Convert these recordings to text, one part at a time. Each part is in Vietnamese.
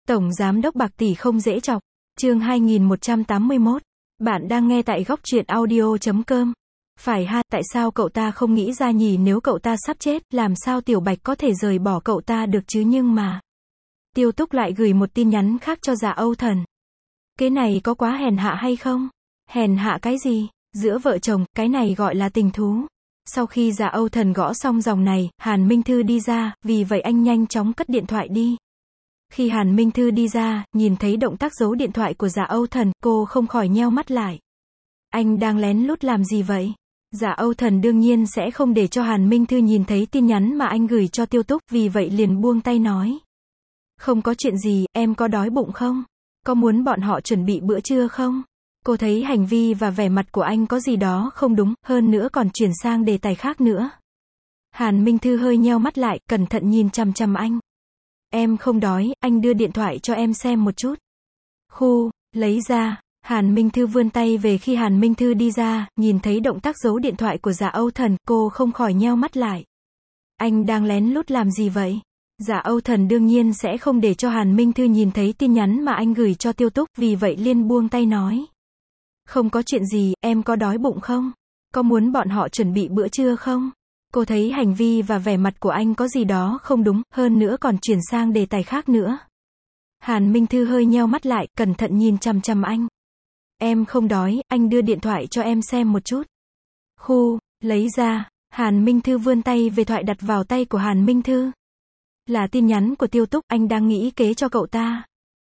Tổng Giám đốc bạc tỷ không dễ chọc. Chương 2181. Bạn đang nghe tại góc truyện audio.com. Phải ha, tại sao cậu ta không nghĩ ra nhỉ, nếu cậu ta sắp chết, làm sao Tiểu Bạch có thể rời bỏ cậu ta được chứ, nhưng mà Tiêu Túc lại gửi một tin nhắn khác cho Dạ Âu Thần. Cái này có quá hèn hạ hay không? Hèn hạ cái gì? Giữa vợ chồng, cái này gọi là tình thú. Sau khi Dạ Âu Thần gõ xong dòng này, Hàn Minh Thư đi ra, vì vậy anh nhanh chóng cất điện thoại đi. Khi Hàn Minh Thư đi ra, nhìn thấy động tác giấu điện thoại của Dạ Âu Thần, cô không khỏi nheo mắt lại. Anh đang lén lút làm gì vậy? Dạ Âu Thần đương nhiên sẽ không để cho Hàn Minh Thư nhìn thấy tin nhắn mà anh gửi cho Tiêu Túc, vì vậy liền buông tay nói. Không có chuyện gì, em có đói bụng không? Có muốn bọn họ chuẩn bị bữa trưa không? Cô thấy hành vi và vẻ mặt của anh có gì đó không đúng, hơn nữa còn chuyển sang đề tài khác nữa. Hàn Minh Thư hơi nheo mắt lại, cẩn thận nhìn chằm chằm anh. Em không đói, anh đưa điện thoại cho em xem một chút. Khu, lấy ra. Hàn Minh Thư vươn tay về, khi Hàn Minh Thư đi ra, nhìn thấy động tác giấu điện thoại của Dạ Âu Thần, cô không khỏi nheo mắt lại. Anh đang lén lút làm gì vậy? Dạ Âu Thần đương nhiên sẽ không để cho Hàn Minh Thư nhìn thấy tin nhắn mà anh gửi cho Tiêu Túc, vì vậy liền buông tay nói. Không có chuyện gì, em có đói bụng không? Có muốn bọn họ chuẩn bị bữa trưa không? Cô thấy hành vi và vẻ mặt của anh có gì đó không đúng, hơn nữa còn chuyển sang đề tài khác nữa. Hàn Minh Thư hơi nheo mắt lại, cẩn thận nhìn chằm chằm anh. Em không đói, anh đưa điện thoại cho em xem một chút. Khu, lấy ra. Hàn Minh Thư vươn tay về, thoại đặt vào tay của Hàn Minh Thư. Là tin nhắn của Tiêu Túc, anh đang nghĩ kế cho cậu ta.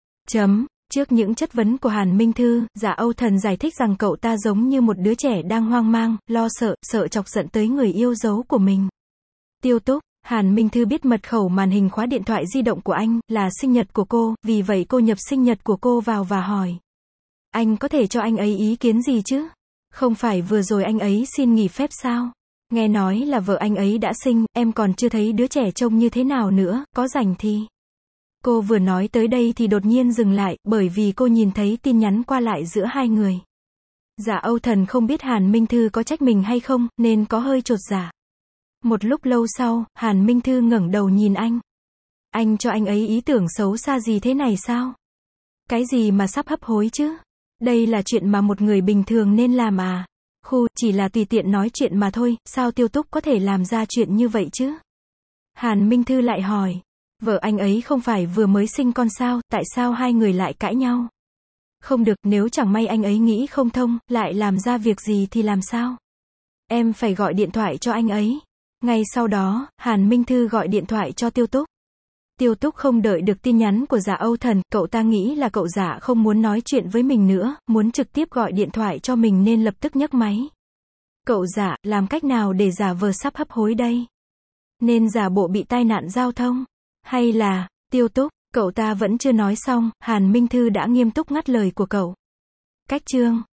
Trước những chất vấn của Hàn Minh Thư, Dạ Âu Thần giải thích rằng cậu ta giống như một đứa trẻ đang hoang mang, lo sợ chọc giận tới người yêu dấu của mình. Tiêu Túc. Hàn Minh Thư biết mật khẩu màn hình khóa điện thoại di động của anh là sinh nhật của cô, vì vậy cô nhập sinh nhật của cô vào và hỏi. Anh có thể cho anh ấy ý kiến gì chứ? Không phải vừa rồi anh ấy xin nghỉ phép sao? Nghe nói là vợ anh ấy đã sinh, em còn chưa thấy đứa trẻ trông như thế nào nữa, có rảnh thì. Cô vừa nói tới đây thì đột nhiên dừng lại, bởi vì cô nhìn thấy tin nhắn qua lại giữa hai người. Dạ Âu Thần không biết Hàn Minh Thư có trách mình hay không, nên có hơi chột dạ. Một lúc lâu sau, Hàn Minh Thư ngẩng đầu nhìn anh. Anh cho anh ấy ý tưởng xấu xa gì thế này sao? Cái gì mà sắp hấp hối chứ? Đây là chuyện mà một người bình thường nên làm à? Chỉ là tùy tiện nói chuyện mà thôi, sao Tiêu Túc có thể làm ra chuyện như vậy chứ? Hàn Minh Thư lại hỏi. Vợ anh ấy không phải vừa mới sinh con sao, tại sao hai người lại cãi nhau? Không được, nếu chẳng may anh ấy nghĩ không thông, lại làm ra việc gì thì làm sao? Em phải gọi điện thoại cho anh ấy. Ngay sau đó, Hàn Minh Thư gọi điện thoại cho Tiêu Túc. Tiêu Túc không đợi được tin nhắn của Dạ Âu Thần, cậu ta nghĩ là cậu Dạ không muốn nói chuyện với mình nữa, muốn trực tiếp gọi điện thoại cho mình nên lập tức nhấc máy. Cậu Dạ, làm cách nào để giả vờ sắp hấp hối đây? Nên giả bộ bị tai nạn giao thông? Hay là, Tiêu Túc, cậu ta vẫn chưa nói xong, Hàn Minh Thư đã nghiêm túc ngắt lời của cậu. Cách chương